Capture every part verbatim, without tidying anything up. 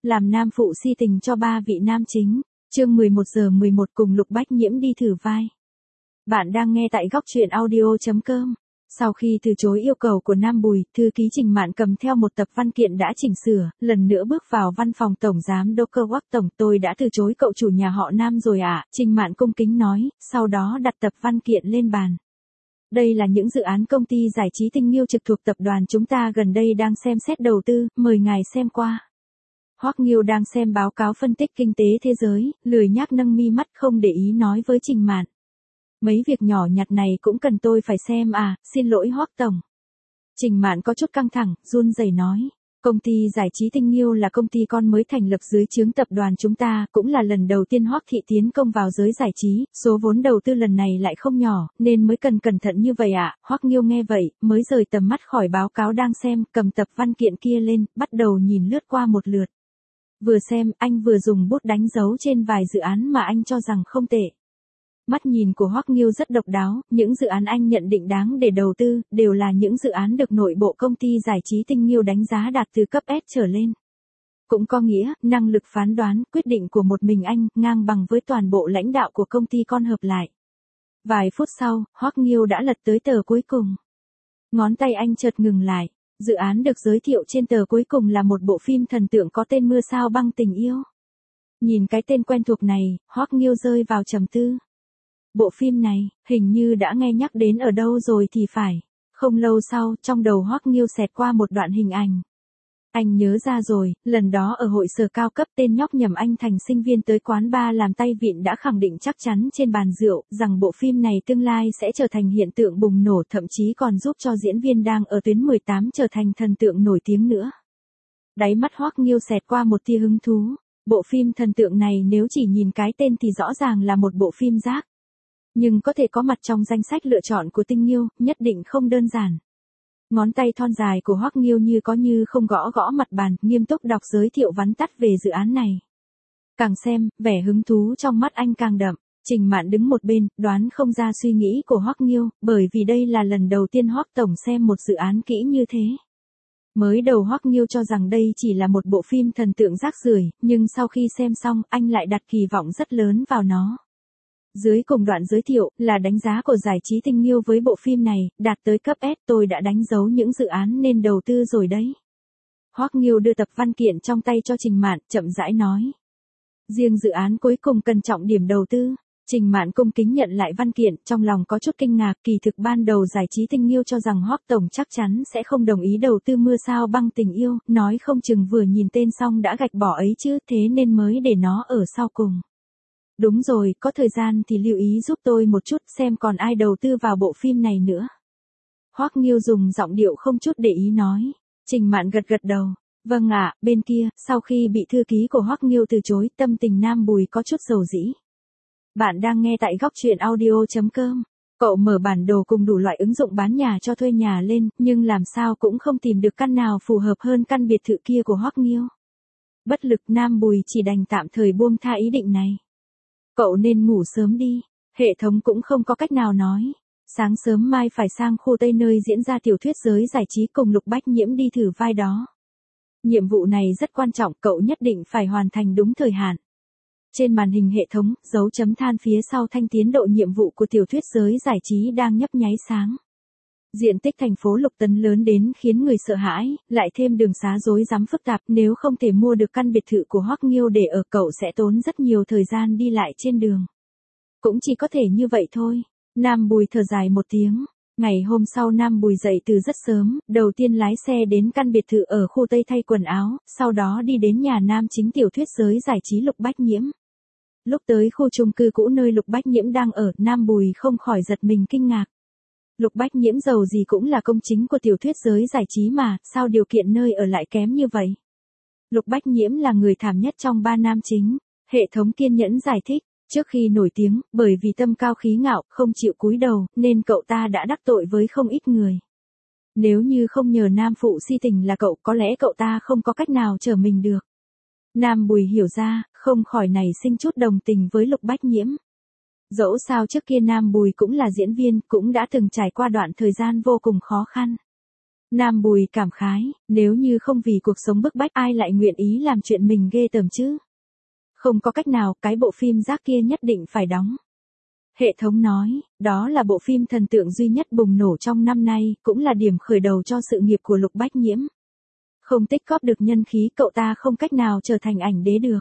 làm nam phụ si tình cho ba vị nam chính. Chương mười một giờ mười một cùng Lục Bách Nhiễm đi thử vai. Bạn đang nghe tại góc truyện audio chấm com. Sau khi từ chối yêu cầu của Nam Bùi, thư ký Trình Mạn cầm theo một tập văn kiện đã chỉnh sửa, lần nữa bước vào văn phòng tổng giám đốc cơ Hoắc tổng. Tôi đã từ chối cậu chủ nhà họ Nam rồi ạ, à? Trình Mạn cung kính nói, sau đó đặt tập văn kiện lên bàn. Đây là những dự án công ty giải trí Tinh Nghiêu trực thuộc tập đoàn chúng ta gần đây đang xem xét đầu tư, mời ngài xem qua. Hoắc Nghiêu đang xem báo cáo phân tích kinh tế thế giới, lười nhác nâng mi mắt không để ý nói với Trình Mạn. Mấy việc nhỏ nhặt này cũng cần tôi phải xem à, xin lỗi Hoắc tổng. Trình Mạn có chút căng thẳng, run rẩy nói. Công ty giải trí Tinh Nghiêu là công ty con mới thành lập dưới trướng tập đoàn chúng ta, cũng là lần đầu tiên Hoắc thị tiến công vào giới giải trí, số vốn đầu tư lần này lại không nhỏ, nên mới cần cẩn thận như vậy ạ. À? Hoắc Nghiêu nghe vậy, mới rời tầm mắt khỏi báo cáo đang xem, cầm tập văn kiện kia lên, bắt đầu nhìn lướt qua một lượt. Vừa xem, anh vừa dùng bút đánh dấu trên vài dự án mà anh cho rằng không tệ. Mắt nhìn của Hoắc Nghiêu rất độc đáo, những dự án anh nhận định đáng để đầu tư, đều là những dự án được nội bộ công ty giải trí Tinh Nghiêu đánh giá đạt từ cấp S trở lên. Cũng có nghĩa, năng lực phán đoán, quyết định của một mình anh, ngang bằng với toàn bộ lãnh đạo của công ty con hợp lại. Vài phút sau, Hoắc Nghiêu đã lật tới tờ cuối cùng. Ngón tay anh chợt ngừng lại. Dự án được giới thiệu trên tờ cuối cùng là một bộ phim thần tượng có tên Mưa Sao Băng Tình Yêu. Nhìn cái tên quen thuộc này, Hoắc Nghiêu rơi vào trầm tư. Bộ phim này, hình như đã nghe nhắc đến ở đâu rồi thì phải. Không lâu sau, trong đầu Hoắc Nghiêu xẹt qua một đoạn hình ảnh. Anh nhớ ra rồi, lần đó ở hội sở cao cấp tên nhóc nhầm anh thành sinh viên tới quán bar làm tay vịn đã khẳng định chắc chắn trên bàn rượu, rằng bộ phim này tương lai sẽ trở thành hiện tượng bùng nổ, thậm chí còn giúp cho diễn viên đang ở tuyến mười tám trở thành thần tượng nổi tiếng nữa. Đáy mắt Hoắc Nghiêu xẹt qua một tia hứng thú. Bộ phim thần tượng này nếu chỉ nhìn cái tên thì rõ ràng là một bộ phim rác. Nhưng có thể có mặt trong danh sách lựa chọn của Tinh Nghiêu, nhất định không đơn giản. Ngón tay thon dài của Hoắc Nghiêu như có như không gõ gõ mặt bàn, nghiêm túc đọc giới thiệu vắn tắt về dự án này. Càng xem, vẻ hứng thú trong mắt anh càng đậm. Trình Mạn đứng một bên, đoán không ra suy nghĩ của Hoắc Nghiêu, bởi vì đây là lần đầu tiên Hoắc tổng xem một dự án kỹ như thế. Mới đầu Hoắc Nghiêu cho rằng đây chỉ là một bộ phim thần tượng rác rưởi, nhưng sau khi xem xong, anh lại đặt kỳ vọng rất lớn vào nó. Dưới cùng đoạn giới thiệu, là đánh giá của giải trí Tinh Nghiêu với bộ phim này, đạt tới cấp S, tôi đã đánh dấu những dự án nên đầu tư rồi đấy. Hoắc Nghiêu đưa tập văn kiện trong tay cho Trình Mạn, chậm rãi nói. Riêng dự án cuối cùng cần trọng điểm đầu tư. Trình Mạn cung kính nhận lại văn kiện, trong lòng có chút kinh ngạc, kỳ thực ban đầu giải trí Tinh Nghiêu cho rằng Hoắc tổng chắc chắn sẽ không đồng ý đầu tư Mưa Sao Băng Tình Yêu, nói không chừng vừa nhìn tên xong đã gạch bỏ ấy chứ, thế nên mới để nó ở sau cùng. Đúng rồi, có thời gian thì lưu ý giúp tôi một chút xem còn ai đầu tư vào bộ phim này nữa. Hoắc Nghiêu dùng giọng điệu không chút để ý nói. Trình Mạn gật gật đầu. Vâng ạ, bên kia, sau khi bị thư ký của Hoắc Nghiêu từ chối, tâm tình Nam Bùi có chút dầu dĩ. Bạn đang nghe tại góc truyện audio chấm com. Cậu mở bản đồ cùng đủ loại ứng dụng bán nhà cho thuê nhà lên, nhưng làm sao cũng không tìm được căn nào phù hợp hơn căn biệt thự kia của Hoắc Nghiêu. Bất lực Nam Bùi chỉ đành tạm thời buông tha ý định này. Cậu nên ngủ sớm đi, hệ thống cũng không có cách nào nói. Sáng sớm mai phải sang khu Tây nơi diễn ra tiểu thuyết giới giải trí cùng Lục Bách Nhiễm đi thử vai đó. Nhiệm vụ này rất quan trọng, cậu nhất định phải hoàn thành đúng thời hạn. Trên màn hình hệ thống, dấu chấm than phía sau thanh tiến độ nhiệm vụ của tiểu thuyết giới giải trí đang nhấp nháy sáng. Diện tích thành phố Lục Tấn lớn đến khiến người sợ hãi, lại thêm đường xá rối rắm phức tạp, nếu không thể mua được căn biệt thự của Hoắc Nghiêu để ở cậu sẽ tốn rất nhiều thời gian đi lại trên đường. Cũng chỉ có thể như vậy thôi. Nam Bùi thở dài một tiếng. Ngày hôm sau Nam Bùi dậy từ rất sớm, đầu tiên lái xe đến căn biệt thự ở khu Tây thay quần áo, sau đó đi đến nhà nam chính tiểu thuyết giới giải trí Lục Bách Nhiễm. Lúc tới khu chung cư cũ nơi Lục Bách Nhiễm đang ở, Nam Bùi không khỏi giật mình kinh ngạc. Lục Bách Nhiễm giàu gì cũng là công chính của tiểu thuyết giới giải trí mà, sao điều kiện nơi ở lại kém như vậy? Lục Bách Nhiễm là người thảm nhất trong ba nam chính. Hệ thống kiên nhẫn giải thích, trước khi nổi tiếng, bởi vì tâm cao khí ngạo, không chịu cúi đầu, nên cậu ta đã đắc tội với không ít người. Nếu như không nhờ nam phụ si tình là cậu, có lẽ cậu ta không có cách nào trở mình được. Nam Bùi hiểu ra, không khỏi nảy sinh chút đồng tình với Lục Bách Nhiễm. Dẫu sao trước kia Nam Bùi cũng là diễn viên, cũng đã từng trải qua đoạn thời gian vô cùng khó khăn. Nam Bùi cảm khái, nếu như không vì cuộc sống bức bách ai lại nguyện ý làm chuyện mình ghê tởm chứ. Không có cách nào, cái bộ phim rác kia nhất định phải đóng. Hệ thống nói, đó là bộ phim thần tượng duy nhất bùng nổ trong năm nay, cũng là điểm khởi đầu cho sự nghiệp của Lục Bách Nhiễm. Không tích góp được nhân khí, cậu ta không cách nào trở thành ảnh đế được.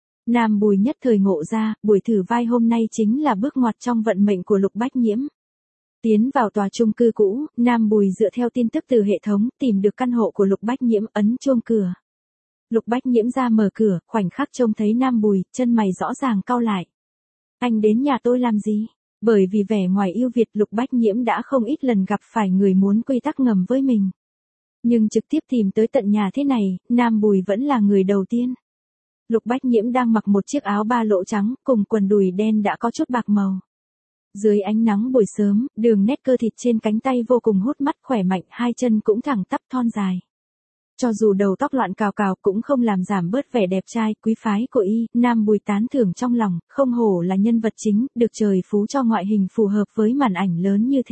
Nam Bùi nhất thời ngộ ra, buổi thử vai hôm nay chính là bước ngoặt trong vận mệnh của Lục Bách Nhiễm. Tiến vào tòa chung cư cũ, Nam Bùi dựa theo tin tức từ hệ thống, tìm được căn hộ của Lục Bách Nhiễm, ấn chuông cửa. Lục Bách Nhiễm ra mở cửa, khoảnh khắc trông thấy Nam Bùi, chân mày rõ ràng cau lại. Anh đến nhà tôi làm gì? Bởi vì vẻ ngoài yêu Việt, Lục Bách Nhiễm đã không ít lần gặp phải người muốn quy tắc ngầm với mình. Nhưng trực tiếp tìm tới tận nhà thế này, Nam Bùi vẫn là người đầu tiên. Lục Bách Nhiễm đang mặc một chiếc áo ba lỗ trắng, cùng quần đùi đen đã có chút bạc màu. Dưới ánh nắng buổi sớm, đường nét cơ thịt trên cánh tay vô cùng hút mắt, khỏe mạnh, hai chân cũng thẳng tắp thon dài. Cho dù đầu tóc loạn cào cào cũng không làm giảm bớt vẻ đẹp trai, quý phái của y, Nam Bùi tán thưởng trong lòng, không hổ là nhân vật chính, được trời phú cho ngoại hình phù hợp với màn ảnh lớn như thế.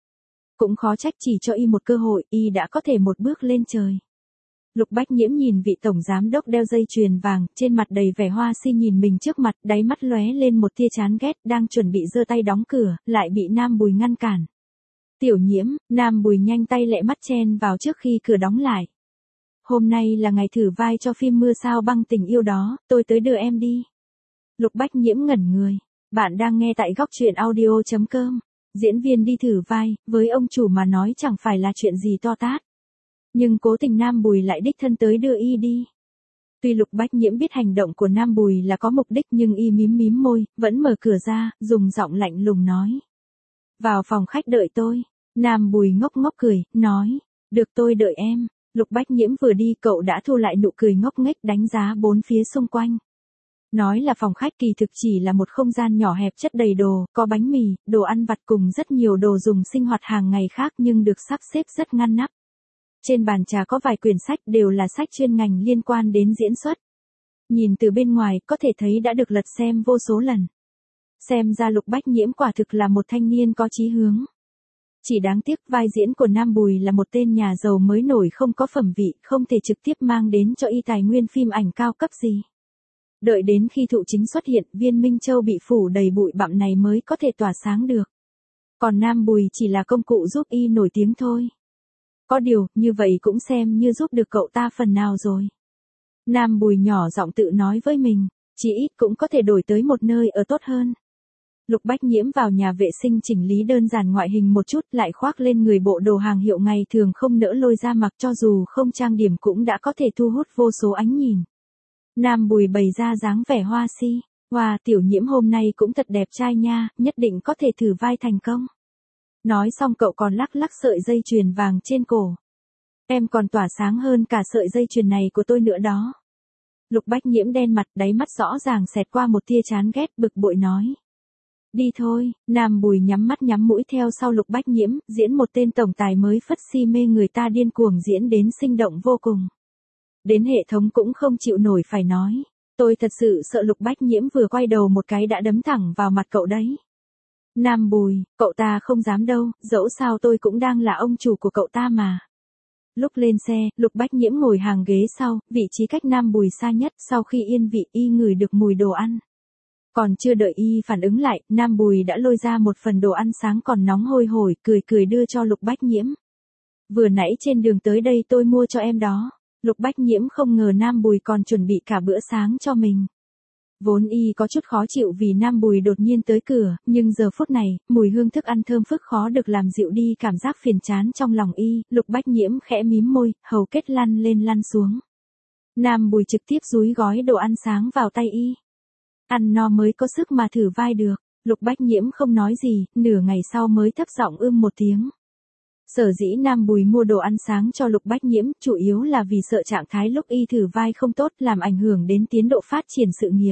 Cũng khó trách chỉ cho y một cơ hội, y đã có thể một bước lên trời. Lục Bách Nhiễm nhìn vị tổng giám đốc đeo dây chuyền vàng, trên mặt đầy vẻ hoa si nhìn mình trước mặt, đáy mắt lóe lên một tia chán ghét, đang chuẩn bị giơ tay đóng cửa, lại bị Nam Bùi ngăn cản. Tiểu Nhiễm, Nam Bùi nhanh tay lẹ mắt chen vào trước khi cửa đóng lại. Hôm nay là ngày thử vai cho phim Mưa Sao Băng Tình Yêu đó, tôi tới đưa em đi. Lục Bách Nhiễm ngẩn người. Bạn đang nghe tại góc truyện audio chấm com. Diễn viên đi thử vai, với ông chủ mà nói chẳng phải là chuyện gì to tát. Nhưng cố tình Nam Bùi lại đích thân tới đưa y đi. Tuy Lục Bách Nhiễm biết hành động của Nam Bùi là có mục đích nhưng y mím mím môi, vẫn mở cửa ra, dùng giọng lạnh lùng nói. Vào phòng khách đợi tôi. Nam Bùi ngốc ngốc cười, nói. Được, tôi đợi em. Lục Bách Nhiễm vừa đi, cậu đã thu lại nụ cười ngốc nghếch, đánh giá bốn phía xung quanh. Nói là phòng khách kỳ thực chỉ là một không gian nhỏ hẹp chất đầy đồ, có bánh mì, đồ ăn vặt cùng rất nhiều đồ dùng sinh hoạt hàng ngày khác nhưng được sắp xếp rất ngăn nắp. Trên bàn trà có vài quyển sách, đều là sách chuyên ngành liên quan đến diễn xuất. Nhìn từ bên ngoài có thể thấy đã được lật xem vô số lần. Xem ra Lục Bách Nhiễm quả thực là một thanh niên có chí hướng. Chỉ đáng tiếc vai diễn của Nam Bùi là một tên nhà giàu mới nổi không có phẩm vị, không thể trực tiếp mang đến cho y tài nguyên phim ảnh cao cấp gì. Đợi đến khi Thụ Chính xuất hiện, Viên Minh Châu bị phủ đầy bụi bặm này mới có thể tỏa sáng được. Còn Nam Bùi chỉ là công cụ giúp y nổi tiếng thôi. Có điều, như vậy cũng xem như giúp được cậu ta phần nào rồi. Nam Bùi nhỏ giọng tự nói với mình, chỉ ít cũng có thể đổi tới một nơi ở tốt hơn. Lục Bách Nhiễm vào nhà vệ sinh chỉnh lý đơn giản ngoại hình một chút, lại khoác lên người bộ đồ hàng hiệu ngày thường không nỡ lôi ra mặc, cho dù không trang điểm cũng đã có thể thu hút vô số ánh nhìn. Nam Bùi bày ra dáng vẻ hoa si, wow, Tiểu Nhiễm hôm nay cũng thật đẹp trai nha, nhất định có thể thử vai thành công. Nói xong cậu còn lắc lắc sợi dây chuyền vàng trên cổ. Em còn tỏa sáng hơn cả sợi dây chuyền này của tôi nữa đó. Lục Bách Nhiễm đen mặt, đáy mắt rõ ràng xẹt qua một tia chán ghét, bực bội nói. Đi thôi. Nam Bùi nhắm mắt nhắm mũi theo sau Lục Bách Nhiễm, diễn một tên tổng tài mới phất si mê người ta điên cuồng diễn đến sinh động vô cùng. Đến hệ thống cũng không chịu nổi phải nói. Tôi thật sự sợ Lục Bách Nhiễm vừa quay đầu một cái đã đấm thẳng vào mặt cậu đấy. Nam Bùi, cậu ta không dám đâu, dẫu sao tôi cũng đang là ông chủ của cậu ta mà. Lúc lên xe, Lục Bách Nhiễm ngồi hàng ghế sau, vị trí cách Nam Bùi xa nhất, sau khi yên vị y ngửi được mùi đồ ăn. Còn chưa đợi y phản ứng lại, Nam Bùi đã lôi ra một phần đồ ăn sáng còn nóng hôi hổi, cười cười đưa cho Lục Bách Nhiễm. Vừa nãy trên đường tới đây tôi mua cho em đó. Lục Bách Nhiễm không ngờ Nam Bùi còn chuẩn bị cả bữa sáng cho mình. Vốn y có chút khó chịu vì Nam Bùi đột nhiên tới cửa, nhưng giờ phút này, mùi hương thức ăn thơm phức khó được làm dịu đi cảm giác phiền chán trong lòng y, Lục Bách Nhiễm khẽ mím môi, hầu kết lăn lên lăn xuống. Nam Bùi trực tiếp dúi gói đồ ăn sáng vào tay y. Ăn no mới có sức mà thử vai được. Lục Bách Nhiễm không nói gì, nửa ngày sau mới thấp giọng ưm một tiếng. Sở dĩ Nam Bùi mua đồ ăn sáng cho Lục Bách Nhiễm, chủ yếu là vì sợ trạng thái lúc y thử vai không tốt làm ảnh hưởng đến tiến độ phát triển sự nghiệp.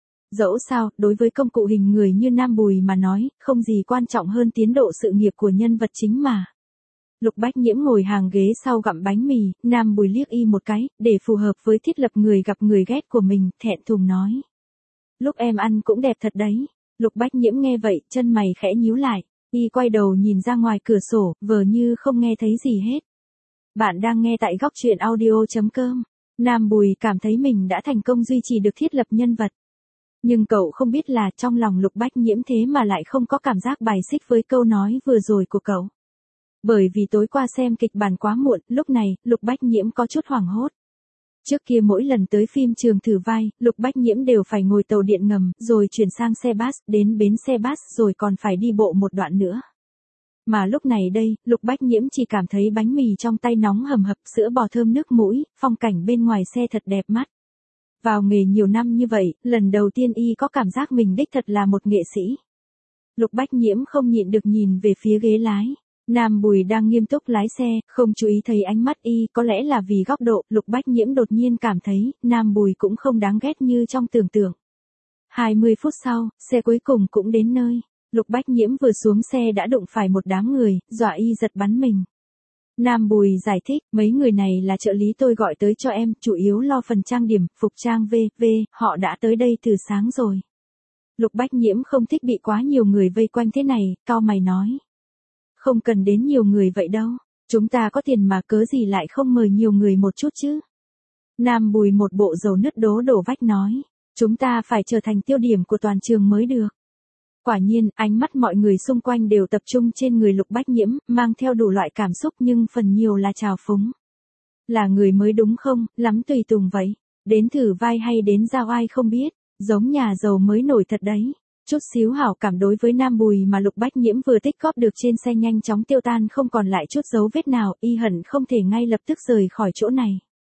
Dẫu sao, đối với công cụ hình người như Nam Bùi mà nói, không gì quan trọng hơn tiến độ sự nghiệp của nhân vật chính mà. Lục Bách Nhiễm ngồi hàng ghế sau gặm bánh mì, Nam Bùi liếc y một cái, để phù hợp với thiết lập người gặp người ghét của mình, thẹn thùng nói. Lúc em ăn cũng đẹp thật đấy. Lục Bách Nhiễm nghe vậy, chân mày khẽ nhíu lại. Y quay đầu nhìn ra ngoài cửa sổ, vờ như không nghe thấy gì hết. Bạn đang nghe tại góc truyện audio chấm com. Nam Bùi cảm thấy mình đã thành công duy trì được thiết lập nhân vật. Nhưng cậu không biết là trong lòng Lục Bách Nhiễm thế mà lại không có cảm giác bài xích với câu nói vừa rồi của cậu. Bởi vì tối qua xem kịch bản quá muộn, lúc này, Lục Bách Nhiễm có chút hoảng hốt. Trước kia mỗi lần tới phim trường thử vai, Lục Bách Nhiễm đều phải ngồi tàu điện ngầm, rồi chuyển sang xe bus, đến bến xe bus rồi còn phải đi bộ một đoạn nữa. Mà lúc này đây, Lục Bách Nhiễm chỉ cảm thấy bánh mì trong tay nóng hầm hập, sữa bò thơm nước mũi, phong cảnh bên ngoài xe thật đẹp mắt. Vào nghề nhiều năm như vậy, lần đầu tiên y có cảm giác mình đích thật là một nghệ sĩ. Lục Bách Nhiễm không nhịn được nhìn về phía ghế lái. Nam Bùi đang nghiêm túc lái xe, không chú ý thấy ánh mắt y, có lẽ là vì góc độ, Lục Bách Nhiễm đột nhiên cảm thấy, Nam Bùi cũng không đáng ghét như trong tưởng tượng. hai mươi phút sau, xe cuối cùng cũng đến nơi. Lục Bách Nhiễm vừa xuống xe đã đụng phải một đám người, dọa y giật bắn mình. Nam Bùi giải thích, mấy người này là trợ lý tôi gọi tới cho em, chủ yếu lo phần trang điểm, phục trang vân vân, họ đã tới đây từ sáng rồi. Lục Bách Nhiễm không thích bị quá nhiều người vây quanh thế này, cau mày nói. Không cần đến nhiều người vậy đâu, chúng ta có tiền mà cớ gì lại không mời nhiều người một chút chứ. Nam Bùi một bộ dầu nứt đố đổ vách nói, chúng ta phải trở thành tiêu điểm của toàn trường mới được. Quả nhiên, ánh mắt mọi người xung quanh đều tập trung trên người Lục Bách Nhiễm, mang theo đủ loại cảm xúc nhưng phần nhiều là trào phúng. Là người mới đúng không, lắm tùy tùng vậy, đến thử vai hay đến giao ai không biết, giống nhà giàu mới nổi thật đấy. Chút xíu hảo cảm đối với Nam Bùi mà Lục Bách Nhiễm vừa tích góp được trên xe nhanh chóng tiêu tan, không còn lại chút dấu vết nào, y hận không thể ngay lập tức rời khỏi chỗ này.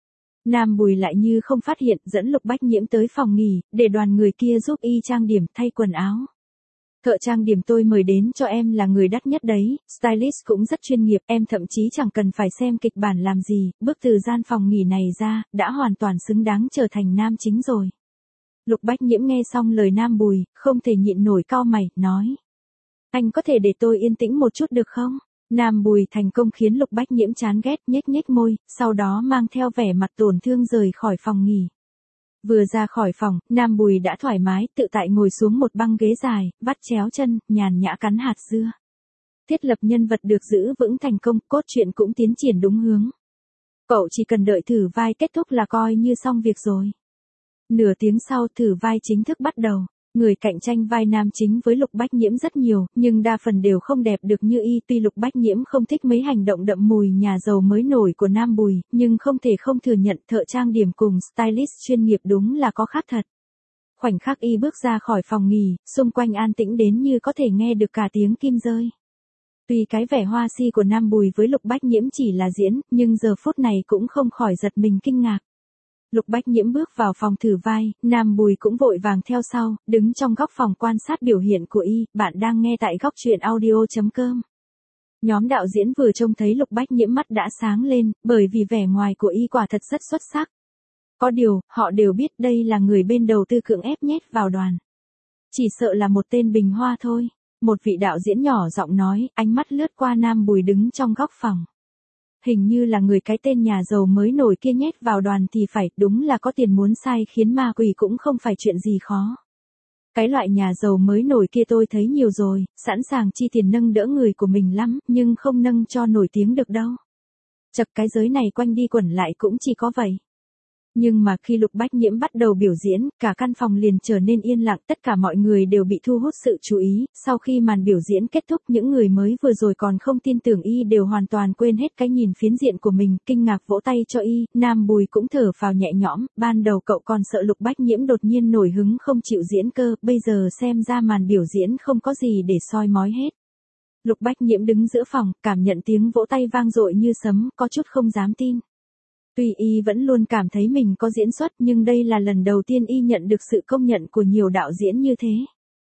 Nam Bùi lại như không phát hiện, dẫn Lục Bách Nhiễm tới phòng nghỉ, để đoàn người kia giúp y trang điểm, thay quần áo. Thợ trang điểm tôi mời đến cho em là người đắt nhất đấy, stylist cũng rất chuyên nghiệp, em thậm chí chẳng cần phải xem kịch bản làm gì, bước từ gian phòng nghỉ này ra, đã hoàn toàn xứng đáng trở thành nam chính rồi. Lục Bách Nhiễm nghe xong lời Nam Bùi, không thể nhịn nổi cau mày, nói. Anh có thể để tôi yên tĩnh một chút được không? Nam Bùi thành công khiến Lục Bách Nhiễm chán ghét, nhếch nhếch môi, sau đó mang theo vẻ mặt tổn thương rời khỏi phòng nghỉ. Vừa ra khỏi phòng, Nam Bùi đã thoải mái, tự tại ngồi xuống một băng ghế dài, vắt chéo chân, nhàn nhã cắn hạt dưa. Thiết lập nhân vật được giữ vững thành công, cốt truyện cũng tiến triển đúng hướng. Cậu chỉ cần đợi thử vai kết thúc là coi như xong việc rồi. Nửa tiếng sau thử vai chính thức bắt đầu. Người cạnh tranh vai nam chính với Lục Bách Nhiễm rất nhiều, nhưng đa phần đều không đẹp được như y. Tuy Lục Bách Nhiễm không thích mấy hành động đậm mùi nhà giàu mới nổi của Nam Bùi, nhưng không thể không thừa nhận thợ trang điểm cùng stylist chuyên nghiệp đúng là có khác thật. Khoảnh khắc y bước ra khỏi phòng nghỉ, xung quanh an tĩnh đến như có thể nghe được cả tiếng kim rơi. Tuy cái vẻ hoa si của Nam Bùi với Lục Bách Nhiễm chỉ là diễn, nhưng giờ phút này cũng không khỏi giật mình kinh ngạc. Lục Bách Nhiễm bước vào phòng thử vai, Nam Bùi cũng vội vàng theo sau, đứng trong góc phòng quan sát biểu hiện của y. Bạn đang nghe tại góc truyện audio chấm com. Nhóm đạo diễn vừa trông thấy Lục Bách Nhiễm mắt đã sáng lên, bởi vì vẻ ngoài của y quả thật rất xuất sắc. Có điều, họ đều biết đây là người bên đầu tư cưỡng ép nhét vào đoàn. Chỉ sợ là một tên bình hoa thôi. Một vị đạo diễn nhỏ giọng nói, ánh mắt lướt qua Nam Bùi đứng trong góc phòng. Hình như là người cái tên nhà giàu mới nổi kia nhét vào đoàn thì phải, đúng là có tiền muốn sai khiến ma quỷ cũng không phải chuyện gì khó. Cái loại nhà giàu mới nổi kia tôi thấy nhiều rồi, sẵn sàng chi tiền nâng đỡ người của mình lắm, nhưng không nâng cho nổi tiếng được đâu. Chật, cái giới này quanh đi quẩn lại cũng chỉ có vậy. Nhưng mà khi Lục Bách Nhiễm bắt đầu biểu diễn, cả căn phòng liền trở nên yên lặng, tất cả mọi người đều bị thu hút sự chú ý. Sau khi màn biểu diễn kết thúc, những người mới vừa rồi còn không tin tưởng y đều hoàn toàn quên hết cái nhìn phiến diện của mình, kinh ngạc vỗ tay cho y. Nam Bùi cũng thở phào nhẹ nhõm, ban đầu cậu còn sợ Lục Bách Nhiễm đột nhiên nổi hứng không chịu diễn cơ, bây giờ xem ra màn biểu diễn không có gì để soi mói hết. Lục Bách Nhiễm đứng giữa phòng, cảm nhận tiếng vỗ tay vang dội như sấm, có chút không dám tin. Tuy y vẫn luôn cảm thấy mình có diễn xuất, nhưng đây là lần đầu tiên y nhận được sự công nhận của nhiều đạo diễn như thế.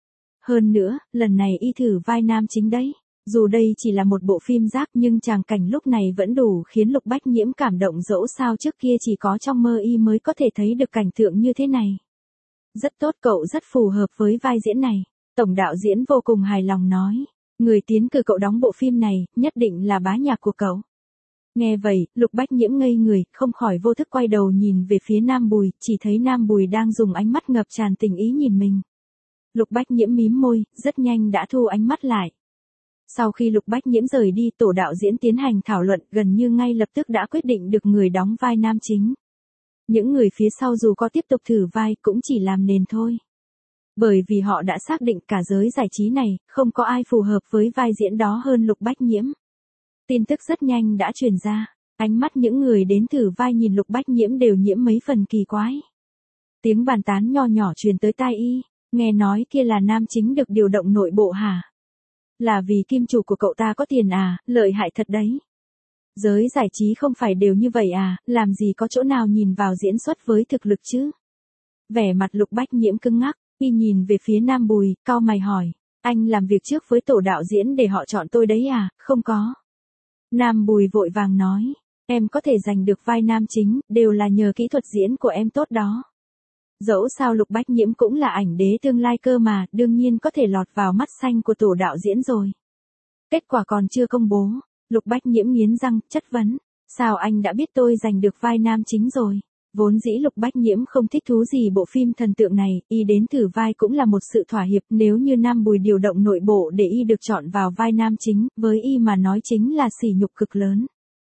Hơn nữa, lần này y thử vai nam chính đấy. Dù đây chỉ là một bộ phim rác nhưng tràng cảnh lúc này vẫn đủ khiến Lục Bách Nhiễm cảm động, dẫu sao trước kia chỉ có trong mơ y mới có thể thấy được cảnh tượng như thế này. Rất tốt, cậu rất phù hợp với vai diễn này. Tổng đạo diễn vô cùng hài lòng nói. Người tiến cử cậu đóng bộ phim này, nhất định là bá nhạc của cậu. Nghe vậy, Lục Bách Nhiễm ngây người, không khỏi vô thức quay đầu nhìn về phía Nam Bùi, chỉ thấy Nam Bùi đang dùng ánh mắt ngập tràn tình ý nhìn mình. Lục Bách Nhiễm mím môi, rất nhanh đã thu ánh mắt lại. Sau khi Lục Bách Nhiễm rời đi, tổ đạo diễn tiến hành thảo luận, gần như ngay lập tức đã quyết định được người đóng vai nam chính. Những người phía sau dù có tiếp tục thử vai cũng chỉ làm nền thôi. Bởi vì họ đã xác định cả giới giải trí này, không có ai phù hợp với vai diễn đó hơn Lục Bách Nhiễm. Tin tức rất nhanh đã truyền ra, ánh mắt những người đến thử vai nhìn Lục Bách Nhiễm đều nhiễm mấy phần kỳ quái. Tiếng bàn tán nho nhỏ truyền tới tai y, nghe nói kia là nam chính được điều động nội bộ hả? Là vì kim chủ của cậu ta có tiền à, lợi hại thật đấy. Giới giải trí không phải đều như vậy à, làm gì có chỗ nào nhìn vào diễn xuất với thực lực chứ? Vẻ mặt Lục Bách Nhiễm cứng ngắc, y nhìn về phía Nam Bùi, cau mày hỏi, anh làm việc trước với tổ đạo diễn để họ chọn tôi đấy à, không có. Nam Bùi vội vàng nói, em có thể giành được vai nam chính, đều là nhờ kỹ thuật diễn của em tốt đó. Dẫu sao Lục Bách Nhiễm cũng là ảnh đế tương lai cơ mà, đương nhiên có thể lọt vào mắt xanh của tổ đạo diễn rồi. Kết quả còn chưa công bố, Lục Bách Nhiễm nghiến răng, chất vấn, sao anh đã biết tôi giành được vai nam chính rồi? Vốn dĩ Lục Bách Nhiễm không thích thú gì bộ phim thần tượng này, y đến thử vai cũng là một sự thỏa hiệp, nếu như Nam Bùi điều động nội bộ để y được chọn vào vai nam chính, với y mà nói chính là sỉ nhục cực lớn.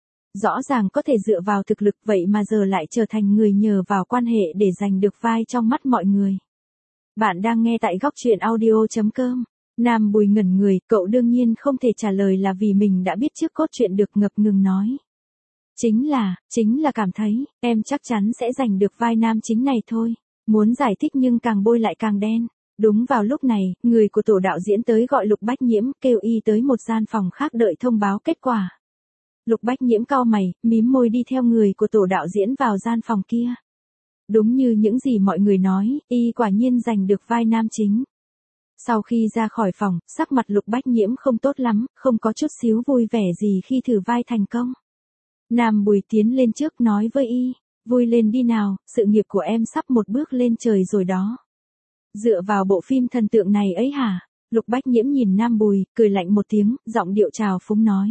Rõ ràng có thể dựa vào thực lực vậy mà giờ lại trở thành người nhờ vào quan hệ để giành được vai trong mắt mọi người. Bạn đang nghe tại góc truyện audio chấm com. Nam Bùi ngẩn người, cậu đương nhiên không thể trả lời là vì mình đã biết trước cốt truyện được ngập ngừng nói. Chính là, chính là cảm thấy, em chắc chắn sẽ giành được vai nam chính này thôi. Muốn giải thích nhưng càng bôi lại càng đen. Đúng vào lúc này, người của tổ đạo diễn tới gọi Lục Bách Nhiễm, kêu y tới một gian phòng khác đợi thông báo kết quả. Lục Bách Nhiễm cau mày, mím môi đi theo người của tổ đạo diễn vào gian phòng kia. Đúng như những gì mọi người nói, y quả nhiên giành được vai nam chính. Sau khi ra khỏi phòng, sắc mặt Lục Bách Nhiễm không tốt lắm, không có chút xíu vui vẻ gì khi thử vai thành công. Nam Bùi tiến lên trước nói với y, vui lên đi nào, sự nghiệp của em sắp một bước lên trời rồi đó. Dựa vào bộ phim thần tượng này ấy hả? Lục Bách Nhiễm nhìn Nam Bùi, cười lạnh một tiếng, giọng điệu trào phúng nói.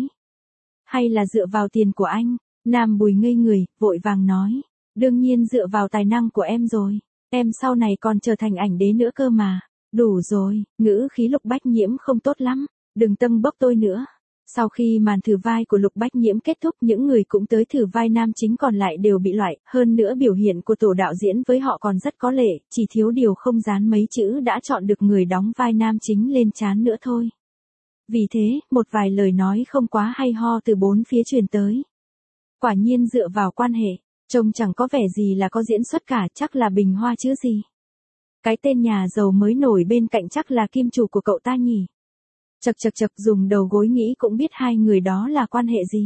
Hay là dựa vào tiền của anh? Nam Bùi ngây người, vội vàng nói. Đương nhiên dựa vào tài năng của em rồi. Em sau này còn trở thành ảnh đế nữa cơ mà. Đủ rồi, ngữ khí Lục Bách Nhiễm không tốt lắm. Đừng tâng bốc tôi nữa. Sau khi màn thử vai của Lục Bách Nhiễm kết thúc, những người cũng tới thử vai nam chính còn lại đều bị loại, hơn nữa biểu hiện của tổ đạo diễn với họ còn rất có lệ, chỉ thiếu điều không dán mấy chữ đã chọn được người đóng vai nam chính lên trán nữa thôi. Vì thế, một vài lời nói không quá hay ho từ bốn phía truyền tới. Quả nhiên dựa vào quan hệ, trông chẳng có vẻ gì là có diễn xuất cả, chắc là Bình Hoa chứ gì. Cái tên nhà giàu mới nổi bên cạnh chắc là kim chủ của cậu ta nhỉ. Chật chật chật dùng đầu gối nghĩ cũng biết hai người đó là quan hệ gì.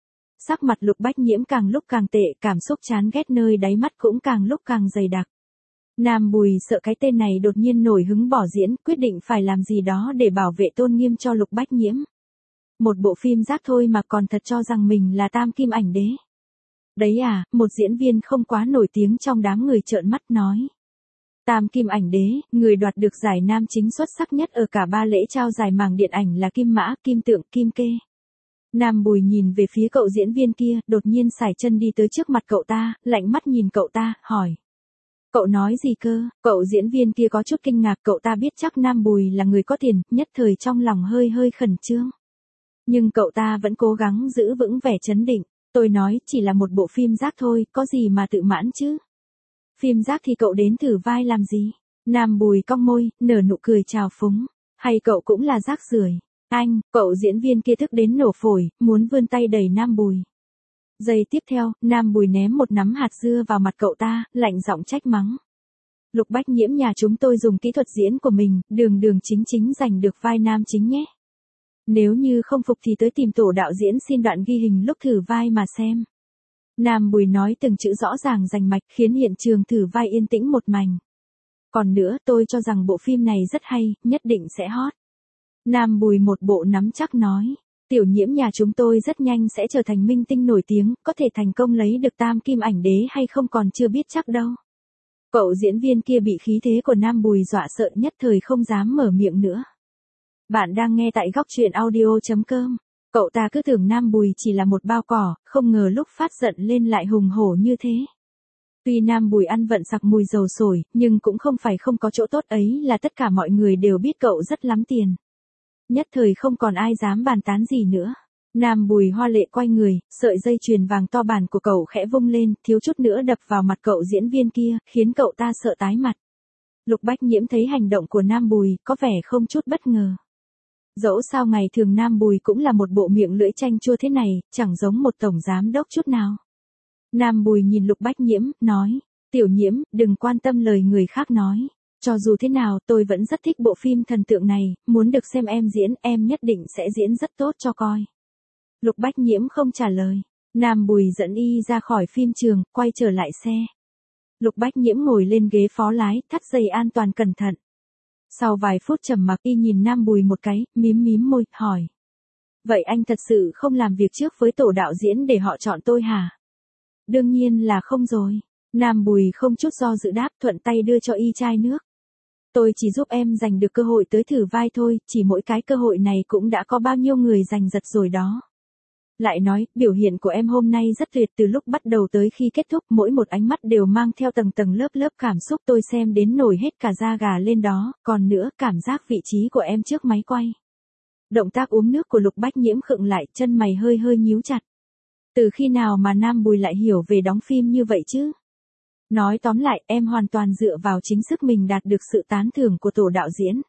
Sắc mặt Lục Bách Nhiễm càng lúc càng tệ, cảm xúc chán ghét nơi đáy mắt cũng càng lúc càng dày đặc. Nam Bùi sợ cái tên này đột nhiên nổi hứng bỏ diễn, quyết định phải làm gì đó để bảo vệ tôn nghiêm cho Lục Bách Nhiễm. Một bộ phim rác thôi mà còn thật cho rằng mình là tam kim ảnh đế. Đấy à, một diễn viên không quá nổi tiếng trong đám người trợn mắt nói. Tam kim ảnh đế, người đoạt được giải nam chính xuất sắc nhất ở cả ba lễ trao giải màng điện ảnh là Kim Mã, Kim Tượng, Kim Kê. Nam Bùi nhìn về phía cậu diễn viên kia, đột nhiên sải chân đi tới trước mặt cậu ta, lạnh mắt nhìn cậu ta, hỏi. Cậu nói gì cơ? Cậu diễn viên kia có chút kinh ngạc, cậu ta biết chắc Nam Bùi là người có tiền, nhất thời trong lòng hơi hơi khẩn trương. Nhưng cậu ta vẫn cố gắng giữ vững vẻ trấn định. Tôi nói, chỉ là một bộ phim rác thôi, có gì mà tự mãn chứ? Phim rác thì cậu đến thử vai làm gì? Nam Bùi cong môi, nở nụ cười trào phúng. Hay cậu cũng là rác rưởi? Anh, cậu diễn viên kia tức đến nổ phổi, muốn vươn tay đẩy Nam Bùi. Giây tiếp theo, Nam Bùi ném một nắm hạt dưa vào mặt cậu ta, lạnh giọng trách mắng. Lục Bách Nhiễm nhà chúng tôi dùng kỹ thuật diễn của mình, đường đường chính chính giành được vai nam chính nhé. Nếu như không phục thì tới tìm tổ đạo diễn xin đoạn ghi hình lúc thử vai mà xem. Nam Bùi nói từng chữ rõ ràng rành mạch khiến hiện trường thử vai yên tĩnh một mảnh. Còn nữa tôi cho rằng bộ phim này rất hay, nhất định sẽ hot. Nam Bùi một bộ nắm chắc nói. Tiểu Nhiễm nhà chúng tôi rất nhanh sẽ trở thành minh tinh nổi tiếng, có thể thành công lấy được tam kim ảnh đế hay không còn chưa biết chắc đâu. Cậu diễn viên kia bị khí thế của Nam Bùi dọa sợ nhất thời không dám mở miệng nữa. Bạn đang nghe tại góc truyện audio chấm com. Cậu ta cứ tưởng Nam Bùi chỉ là một bao cỏ, không ngờ lúc phát giận lên lại hùng hổ như thế. Tuy Nam Bùi ăn vận sặc mùi dầu sồi, nhưng cũng không phải không có chỗ tốt ấy là tất cả mọi người đều biết cậu rất lắm tiền. Nhất thời không còn ai dám bàn tán gì nữa. Nam Bùi hoa lệ quay người, sợi dây chuyền vàng to bản của cậu khẽ vung lên, thiếu chút nữa đập vào mặt cậu diễn viên kia, khiến cậu ta sợ tái mặt. Lục Bách Nhiễm thấy hành động của Nam Bùi, có vẻ không chút bất ngờ. Dẫu sao ngày thường Nam Bùi cũng là một bộ miệng lưỡi chanh chua thế này, chẳng giống một tổng giám đốc chút nào. Nam Bùi nhìn Lục Bách Nhiễm, nói, Tiểu Nhiễm, đừng quan tâm lời người khác nói. Cho dù thế nào tôi vẫn rất thích bộ phim thần tượng này, muốn được xem em diễn, em nhất định sẽ diễn rất tốt cho coi. Lục Bách Nhiễm không trả lời. Nam Bùi dẫn y ra khỏi phim trường, quay trở lại xe. Lục Bách Nhiễm ngồi lên ghế phó lái, thắt dây an toàn cẩn thận. Sau vài phút trầm mặc y nhìn Nam Bùi một cái, mím mím môi, hỏi. Vậy anh thật sự không làm việc trước với tổ đạo diễn để họ chọn tôi hả? Đương nhiên là không rồi. Nam Bùi không chút do dự đáp, thuận tay đưa cho y chai nước. Tôi chỉ giúp em giành được cơ hội tới thử vai thôi, chỉ mỗi cái cơ hội này cũng đã có bao nhiêu người giành giật rồi đó. Lại nói, biểu hiện của em hôm nay rất tuyệt, từ lúc bắt đầu tới khi kết thúc, mỗi một ánh mắt đều mang theo tầng tầng lớp lớp cảm xúc, tôi xem đến nổi hết cả da gà lên đó, còn nữa, cảm giác vị trí của em trước máy quay. Động tác uống nước của Lục Bách Nhiễm khựng lại, chân mày hơi hơi nhíu chặt. Từ khi nào mà Nam Bùi lại hiểu về đóng phim như vậy chứ? Nói tóm lại, em hoàn toàn dựa vào chính sức mình đạt được sự tán thưởng của tổ đạo diễn.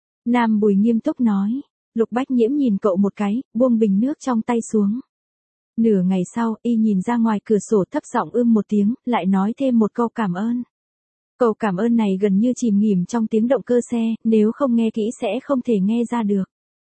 Nam Bùi nghiêm túc nói. Lục Bách Nhiễm nhìn cậu một cái, buông bình nước trong tay xuống. Nửa ngày sau, y nhìn ra ngoài cửa sổ thấp giọng ưm một tiếng, lại nói thêm một câu cảm ơn. Câu cảm ơn này gần như chìm nghỉm trong tiếng động cơ xe, nếu không nghe kỹ sẽ không thể nghe ra được.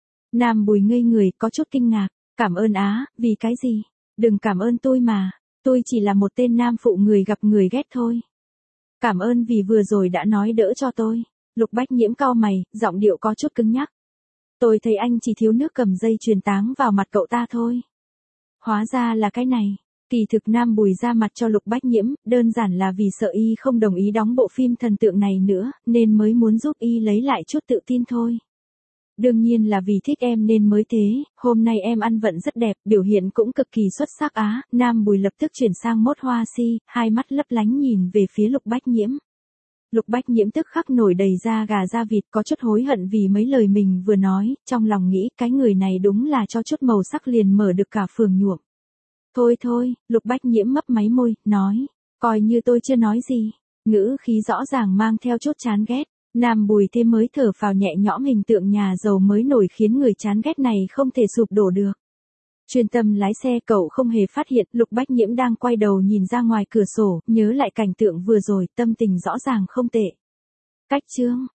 Nam Bùi ngây người, có chút kinh ngạc. Cảm ơn á, vì cái gì? Đừng cảm ơn tôi mà. Tôi chỉ là một tên nam phụ người gặp người ghét thôi. Cảm ơn vì vừa rồi đã nói đỡ cho tôi. Lục Bách Nhiễm cau mày, giọng điệu có chút cứng nhắc. Tôi thấy anh chỉ thiếu nước cầm dây chuyền táng vào mặt cậu ta thôi. Hóa ra là cái này. Kỳ thực Nam Bùi ra mặt cho Lục Bách Nhiễm, đơn giản là vì sợ y không đồng ý đóng bộ phim thần tượng này nữa, nên mới muốn giúp y lấy lại chút tự tin thôi. Đương nhiên là vì thích em nên mới thế, hôm nay em ăn vận rất đẹp, biểu hiện cũng cực kỳ xuất sắc á. Nam Bùi lập tức chuyển sang mốt hoa si, hai mắt lấp lánh nhìn về phía Lục Bách Nhiễm. Lục Bách Nhiễm tức khắc nổi đầy da gà da vịt, có chút hối hận vì mấy lời mình vừa nói, trong lòng nghĩ cái người này đúng là cho chút màu sắc liền mở được cả phường nhuộm. Thôi thôi, Lục Bách Nhiễm mấp máy môi, nói, coi như tôi chưa nói gì. Ngữ khí rõ ràng mang theo chút chán ghét. Nam Bùi thế mới thở phào nhẹ nhõm, hình tượng nhà giàu mới nổi khiến người chán ghét này không thể sụp đổ được. Chuyên tâm lái xe, cậu không hề phát hiện Lục Bách Nhiễm đang quay đầu nhìn ra ngoài cửa sổ, nhớ lại cảnh tượng vừa rồi, tâm tình rõ ràng không tệ. Cách chương